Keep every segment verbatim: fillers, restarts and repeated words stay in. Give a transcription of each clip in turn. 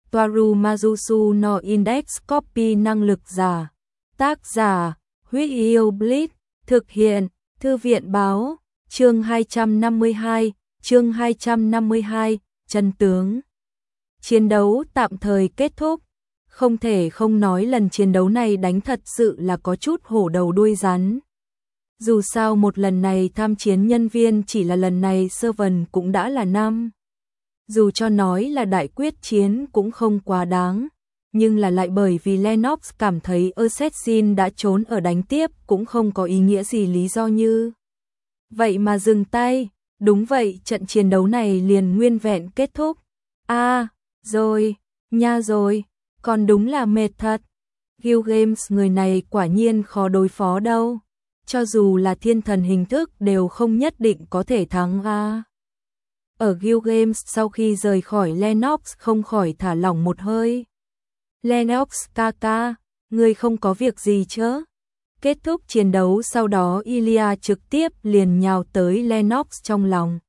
Toaru Majusu no Index Copy năng lực giả. Tác giả, Huyết Yêu Blitz, thực hiện, Thư viện báo, chương hai trăm năm mươi hai, chương hai trăm năm mươi hai, chân tướng. Chiến đấu tạm thời kết thúc. Không thể không nói lần chiến đấu này đánh thật sự là có chút hổ đầu đuôi rắn. Dù sao một lần này tham chiến nhân viên chỉ là lần này Servant cũng đã là năm. Dù cho nói là đại quyết chiến cũng không quá đáng, nhưng là lại bởi vì Lennox cảm thấy Assassin đã trốn ở đánh tiếp cũng không có ý nghĩa gì lý do như. Vậy mà dừng tay, đúng vậy trận chiến đấu này liền nguyên vẹn kết thúc. A, à, rồi, nha rồi, còn đúng là mệt thật. Guild Games người này quả nhiên khó đối phó đâu, cho dù là thiên thần hình thức đều không nhất định có thể thắng a. À. Ở Guild Games sau khi rời khỏi Lennox không khỏi thả lỏng một hơi. Lennox ca ca, ngươi không có việc gì chứ? Kết thúc chiến đấu sau đó Ilya trực tiếp liền nhào tới Lennox trong lòng.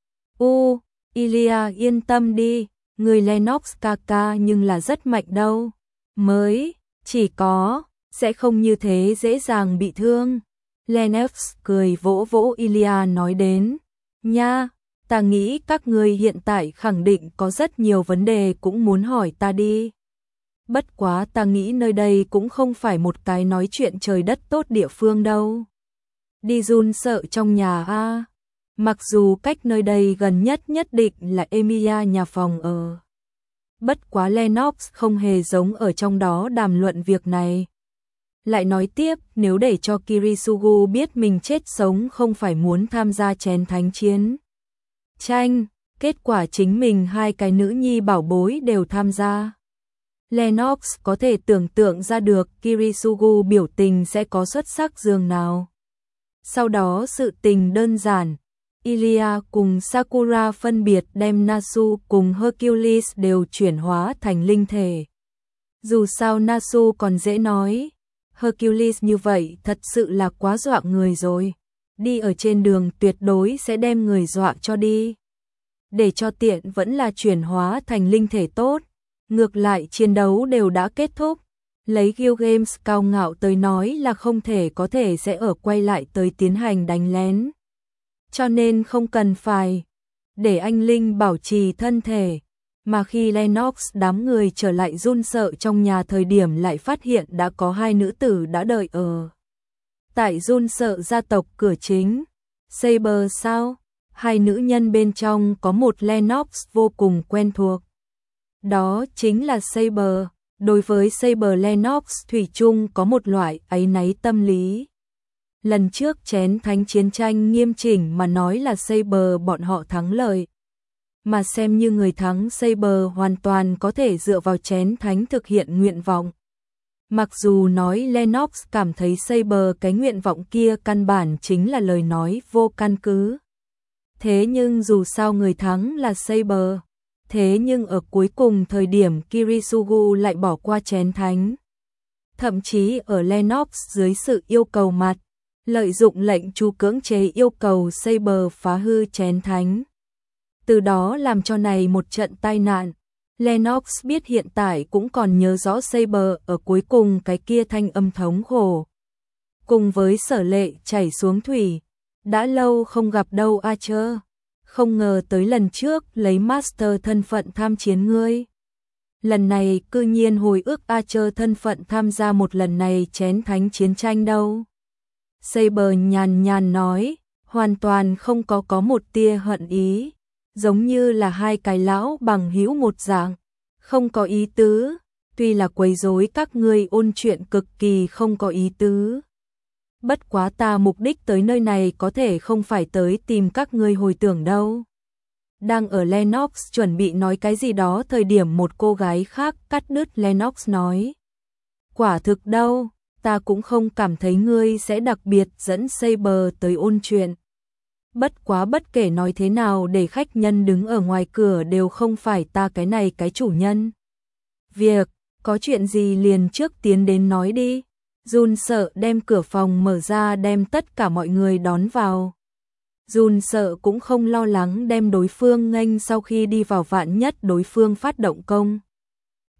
U, Ilya yên tâm đi, người Lennox ca ca nhưng là rất mạnh đâu. Mới, chỉ có, sẽ không như thế dễ dàng bị thương. Lennox cười vỗ vỗ Ilya nói đến. Nha, ta nghĩ các ngươi hiện tại khẳng định có rất nhiều vấn đề cũng muốn hỏi ta đi. Bất quá ta nghĩ nơi đây cũng không phải một cái nói chuyện trời đất tốt địa phương đâu. Đi run sợ trong nhà a. Mặc dù cách nơi đây gần nhất nhất định là Emilia nhà phòng ở. Bất quá Lennox không hề giống ở trong đó đàm luận việc này. Lại nói tiếp, nếu để cho Kirisugu biết mình chết sống không phải muốn tham gia chén thánh chiến tranh, kết quả chính mình hai cái nữ nhi bảo bối đều tham gia. Lennox có thể tưởng tượng ra được Kirisugu biểu tình sẽ có xuất sắc dường nào. Sau đó sự tình đơn giản, Ilya cùng Sakura phân biệt đem Nasu cùng Hercules đều chuyển hóa thành linh thể. Dù sao Nasu còn dễ nói, Hercules như vậy thật sự là quá dọa người rồi. Đi ở trên đường tuyệt đối sẽ đem người dọa cho đi. Để cho tiện vẫn là chuyển hóa thành linh thể tốt. Ngược lại chiến đấu đều đã kết thúc. Lấy Guild Games cao ngạo tới nói là không thể có thể sẽ ở quay lại tới tiến hành đánh lén. Cho nên không cần phải để anh Linh bảo trì thân thể. Mà khi Lennox đám người trở lại run sợ trong nhà thời điểm lại phát hiện đã có hai nữ tử đã đợi ở tại run sợ gia tộc cửa chính. Saber sao? Hai nữ nhân bên trong có một Lennox vô cùng quen thuộc. Đó chính là Saber. Đối với Saber Lennox thủy chung có một loại áy náy tâm lý. Lần trước chén thánh chiến tranh nghiêm chỉnh mà nói là Saber bọn họ thắng lợi. Mà xem như người thắng Saber hoàn toàn có thể dựa vào chén thánh thực hiện nguyện vọng. Mặc dù nói Lennox cảm thấy Saber cái nguyện vọng kia căn bản chính là lời nói vô căn cứ. Thế nhưng dù sao người thắng là Saber. Thế nhưng ở cuối cùng thời điểm Kirisugu lại bỏ qua chén thánh. Thậm chí ở Lennox dưới sự yêu cầu mặt, lợi dụng lệnh chú cưỡng chế yêu cầu Saber phá hư chén thánh. Từ đó làm cho này một trận tai nạn. Lennox biết hiện tại cũng còn nhớ rõ Saber ở cuối cùng cái kia thanh âm thống khổ. Cùng với Sở Lệ chảy xuống thủy. Đã lâu không gặp đâu Archer. Không ngờ tới lần trước lấy Master thân phận tham chiến ngươi. Lần này cư nhiên hồi ức Archer thân phận tham gia một lần này chén thánh chiến tranh đâu. Saber nhàn nhàn nói, hoàn toàn không có có một tia hận ý. Giống như là hai cái lão bằng hữu một dạng. Không có ý tứ, tuy là quấy rối các ngươi ôn chuyện cực kỳ không có ý tứ. Bất quá ta mục đích tới nơi này có thể không phải tới tìm các ngươi hồi tưởng đâu. Đang ở Lennox chuẩn bị nói cái gì đó thời điểm một cô gái khác cắt đứt Lennox nói. Quả thực đâu, ta cũng không cảm thấy ngươi sẽ đặc biệt dẫn Saber tới ôn chuyện. Bất quá bất kể nói thế nào để khách nhân đứng ở ngoài cửa đều không phải ta cái này cái chủ nhân. Việc, có chuyện gì liền trước tiến đến nói đi. Jun sợ đem cửa phòng mở ra đem tất cả mọi người đón vào. Jun sợ cũng không lo lắng đem đối phương nghênh sau khi đi vào vạn nhất đối phương phát động công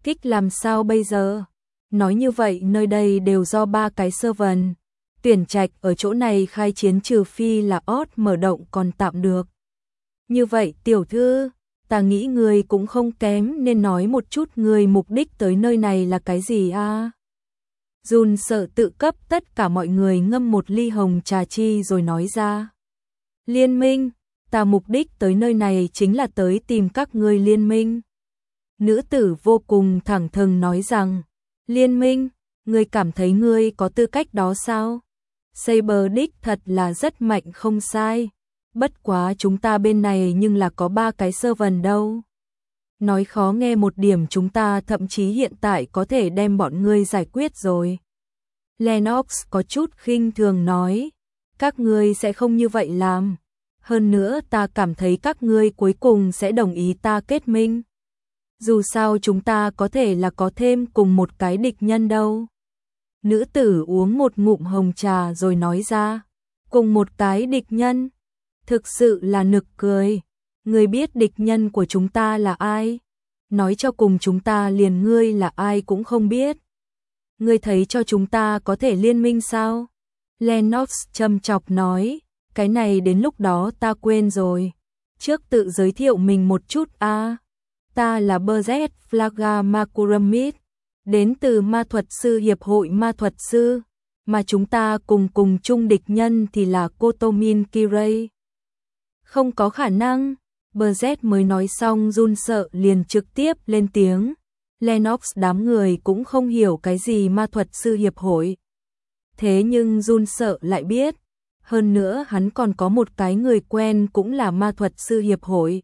kích làm sao bây giờ? Nói như vậy nơi đây đều do ba cái servant. Tuyển trạch ở chỗ này khai chiến trừ phi là Odd mở động còn tạm được. Như vậy tiểu thư, ta nghĩ người cũng không kém nên nói một chút người mục đích tới nơi này là cái gì a? Jun sợ tự cấp tất cả mọi người ngâm một ly hồng trà chi rồi nói ra. Liên minh, ta mục đích tới nơi này chính là tới tìm các ngươi liên minh. Nữ tử vô cùng thẳng thừng nói rằng, liên minh, ngươi cảm thấy ngươi có tư cách đó sao? Saber đích thật là rất mạnh không sai. Bất quá chúng ta bên này nhưng là có ba cái servant đâu. Nói khó nghe một điểm chúng ta thậm chí hiện tại có thể đem bọn ngươi giải quyết rồi. Lennox có chút khinh thường nói, các ngươi sẽ không như vậy làm. Hơn nữa ta cảm thấy các ngươi cuối cùng sẽ đồng ý ta kết minh. Dù sao chúng ta có thể là có thêm cùng một cái địch nhân đâu. Nữ tử uống một ngụm hồng trà rồi nói ra, cùng một cái địch nhân. Thực sự là nực cười. Ngươi biết địch nhân của chúng ta là ai? Nói cho cùng chúng ta liền ngươi là ai cũng không biết. Ngươi thấy cho chúng ta có thể liên minh sao? Lennox châm chọc nói, cái này đến lúc đó ta quên rồi. Trước tự giới thiệu mình một chút a. À, ta là Berzet Flaga Makuramid, đến từ ma thuật sư hiệp hội ma thuật sư, mà chúng ta cùng cùng chung địch nhân thì là Kotomin Kirei. Không có khả năng. Berzet mới nói xong run sợ liền trực tiếp lên tiếng. Lennox đám người cũng không hiểu cái gì ma thuật sư hiệp hội. Thế nhưng run sợ lại biết. Hơn nữa hắn còn có một cái người quen cũng là ma thuật sư hiệp hội.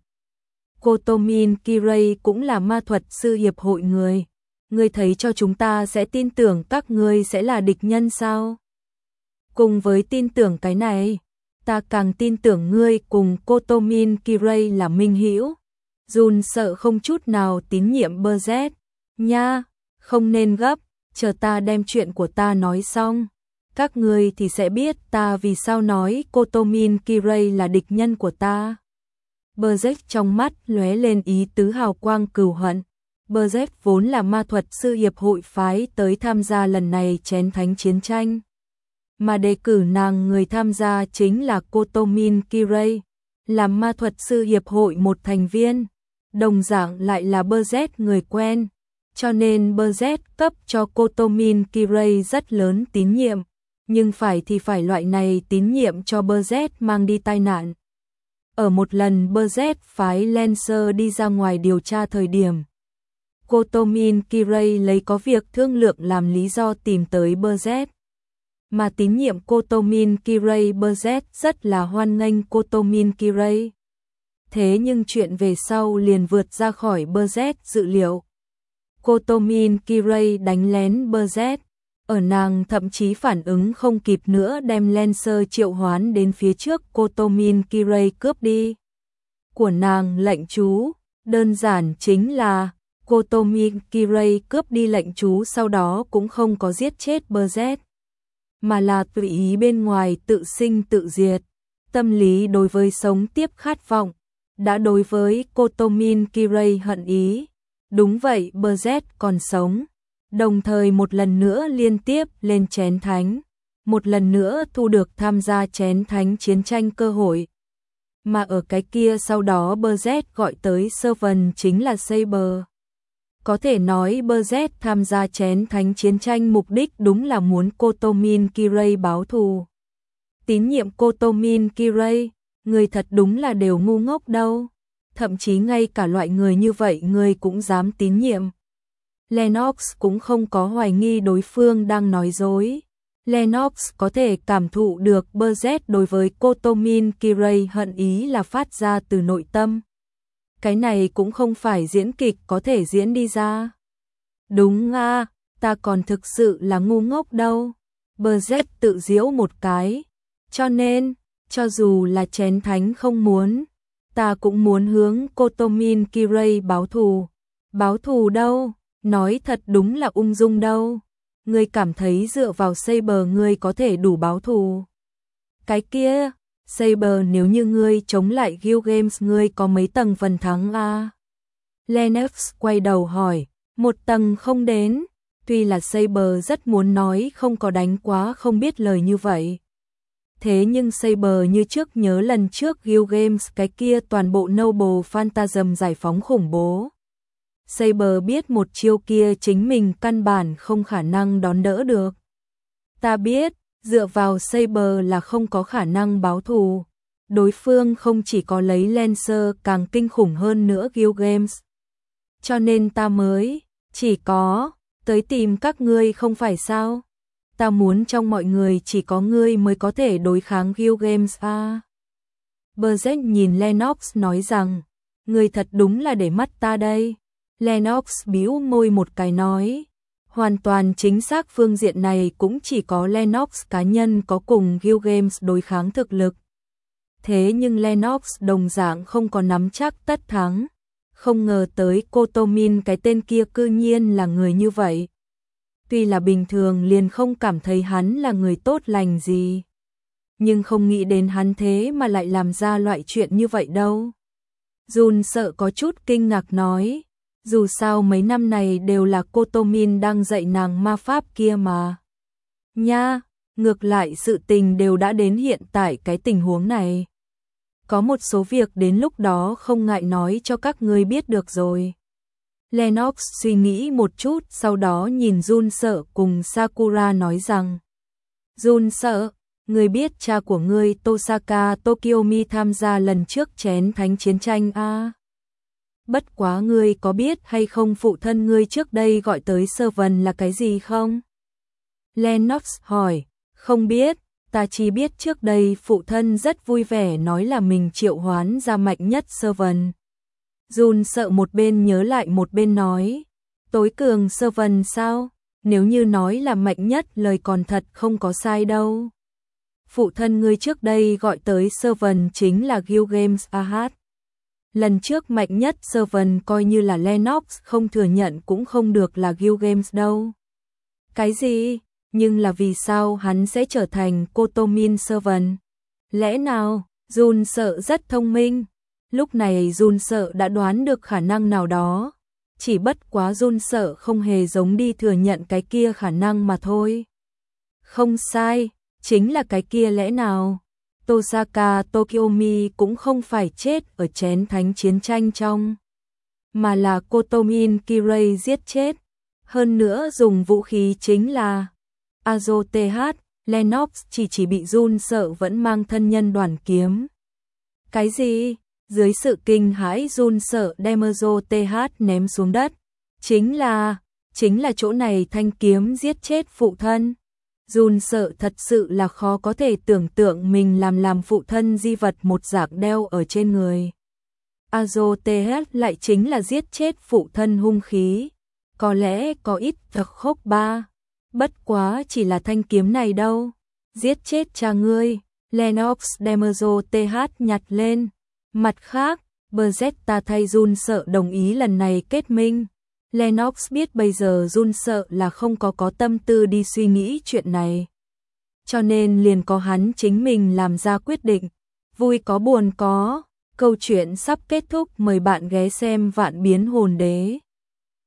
Kotomin Kirei cũng là ma thuật sư hiệp hội người. Ngươi thấy cho chúng ta sẽ tin tưởng các ngươi sẽ là địch nhân sao? Cùng với tin tưởng cái này, ta càng tin tưởng ngươi cùng Kotomin Kirei là minh hữu. Jun sợ không chút nào tín nhiệm Berzet. Nha, không nên gấp, chờ ta đem chuyện của ta nói xong. Các ngươi thì sẽ biết ta vì sao nói Kotomin Kirei là địch nhân của ta. Berzet trong mắt lóe lên ý tứ hào quang cừu hận. Berzet vốn là ma thuật sư hiệp hội phái tới tham gia lần này chén thánh chiến tranh. Mà đề cử nàng người tham gia chính là Kotomin Kirei, làm ma thuật sư hiệp hội một thành viên, đồng dạng lại là Berzet người quen, cho nên Berzet cấp cho Kotomin Kirei rất lớn tín nhiệm, nhưng phải thì phải loại này tín nhiệm cho Berzet mang đi tai nạn. Ở một lần Berzet phái Lancer đi ra ngoài điều tra thời điểm, Kotomin Kirei lấy có việc thương lượng làm lý do tìm tới Berzet. Mà tín nhiệm Kotomin Kirei, Berzet rất là hoan nghênh Kotomin Kirei. Thế nhưng chuyện về sau liền vượt ra khỏi Berzet dự liệu. Kotomin Kirei đánh lén Berzet, ở nàng thậm chí phản ứng không kịp nữa đem Lancer triệu hoán đến phía trước Kotomin Kirei cướp đi. Của nàng lệnh chú, đơn giản chính là Kotomin Kirei cướp đi lệnh chú sau đó cũng không có giết chết Berzet, mà là tùy ý bên ngoài tự sinh tự diệt. Tâm lý đối với sống tiếp khát vọng, đã đối với Kotomin Kirei hận ý. Đúng vậy, Berzet còn sống, đồng thời một lần nữa liên tiếp lên chén thánh, một lần nữa thu được tham gia chén thánh chiến tranh cơ hội. Mà ở cái kia sau đó Berzet gọi tới servant chính là Saber. Có thể nói Berzet tham gia chén thánh chiến tranh mục đích đúng là muốn Kotomin Kirei báo thù. Tín nhiệm Kotomin Kirei, người thật đúng là đều ngu ngốc đâu. Thậm chí ngay cả loại người như vậy người cũng dám tín nhiệm. Lennox cũng không có hoài nghi đối phương đang nói dối. Lennox có thể cảm thụ được Berzet đối với Kotomin Kirei hận ý là phát ra từ nội tâm. Cái này cũng không phải diễn kịch có thể diễn đi ra. Đúng à, ta còn thực sự là ngu ngốc đâu. Berzet tự giễu một cái. Cho nên, cho dù là chén thánh không muốn, ta cũng muốn hướng Kotomin Kirei báo thù. Báo thù đâu, nói thật đúng là ung dung đâu. Ngươi cảm thấy dựa vào Saber ngươi có thể đủ báo thù. Cái kia, Saber nếu như ngươi chống lại Guild Games ngươi có mấy tầng phần thắng à? Lennox quay đầu hỏi, Một tầng không đến, tuy là Saber rất muốn nói không có đánh quá không biết lời như vậy. Thế nhưng Saber như trước nhớ lần trước Guild Games cái kia toàn bộ Noble Phantasm giải phóng khủng bố. Saber biết một chiêu kia chính mình căn bản không khả năng đón đỡ được. Ta biết, dựa vào Saber là không có khả năng báo thù. Đối phương không chỉ có lấy Lancer càng kinh khủng hơn nữa Guild Games. Cho nên ta mới, chỉ có, tới tìm các ngươi không phải sao? Ta muốn trong mọi người chỉ có ngươi mới có thể đối kháng Guild Games à. Berserk nhìn Lennox nói rằng, ngươi thật đúng là để mắt ta đây. Lennox bĩu môi một cái nói, hoàn toàn chính xác phương diện này cũng chỉ có Lennox cá nhân có cùng Guild Games đối kháng thực lực. Thế nhưng Lennox đồng dạng không có nắm chắc tất thắng. Không ngờ tới Kotomin cái tên kia cư nhiên là người như vậy. Tuy là bình thường liền không cảm thấy hắn là người tốt lành gì. Nhưng không nghĩ đến hắn thế mà lại làm ra loại chuyện như vậy đâu. Jun sợ có chút kinh ngạc nói. Dù sao mấy năm này đều là Kotomin đang dạy nàng ma pháp kia mà. Nha, ngược lại sự tình đều đã đến hiện tại cái tình huống này. Có một số việc đến lúc đó không ngại nói cho các ngươi biết được rồi. Lennox suy nghĩ một chút sau đó nhìn Jun sợ cùng Sakura nói rằng. Jun sợ, ngươi biết cha của ngươi Tosaka Tokiomi tham gia lần trước chén thánh chiến tranh a? Bất quá ngươi có biết hay không phụ thân ngươi trước đây gọi tới Servant là cái gì không? Lennox hỏi, không biết. Ta chỉ biết trước đây phụ thân rất vui vẻ nói là mình triệu hoán ra mạnh nhất Servant. Jun sợ một bên nhớ lại một bên nói. Tối cường Servant sao? Nếu như nói là mạnh nhất lời còn thật không có sai đâu. Phụ thân ngươi trước đây gọi tới Servant chính là Guild Games Ahad. Lần trước mạnh nhất Servant coi như là Lennox không thừa nhận cũng không được là Guild Games đâu. Cái gì? Nhưng là vì sao hắn sẽ trở thành Kotomin Servant? Lẽ nào, Jun sợ rất thông minh. Lúc này Jun sợ đã đoán được khả năng nào đó. Chỉ bất quá Jun sợ không hề giống đi thừa nhận cái kia khả năng mà thôi. Không sai, chính là cái kia lẽ nào? Tosaka Tokiomi cũng không phải chết ở chén thánh chiến tranh trong. Mà là Kotomin Kirei giết chết. Hơn nữa dùng vũ khí chính là Azo tê hát, Lennox chỉ chỉ bị Jun sợ vẫn mang thân nhân đoàn kiếm. Cái gì? Dưới sự kinh hãi Jun sợ đem Azo tê hát ném xuống đất. Chính là, chính là chỗ này thanh kiếm giết chết phụ thân. Jun sợ thật sự là khó có thể tưởng tượng mình làm làm phụ thân di vật một dạng đeo ở trên người. Azo tê hát lại chính là giết chết phụ thân hung khí. Có lẽ có ít thật khốc ba. Bất quá chỉ là thanh kiếm này đâu. Giết chết cha ngươi. Lennox đem Azo tê hát nhặt lên. Mặt khác, Beretta thay Jun sợ đồng ý lần này kết minh. Lennox biết bây giờ Jun sợ là không có có tâm tư đi suy nghĩ chuyện này. Cho nên liền có hắn chính mình làm ra quyết định. Vui có buồn có. Câu chuyện sắp kết thúc, mời bạn ghé xem Vạn Biến Hồn Đế.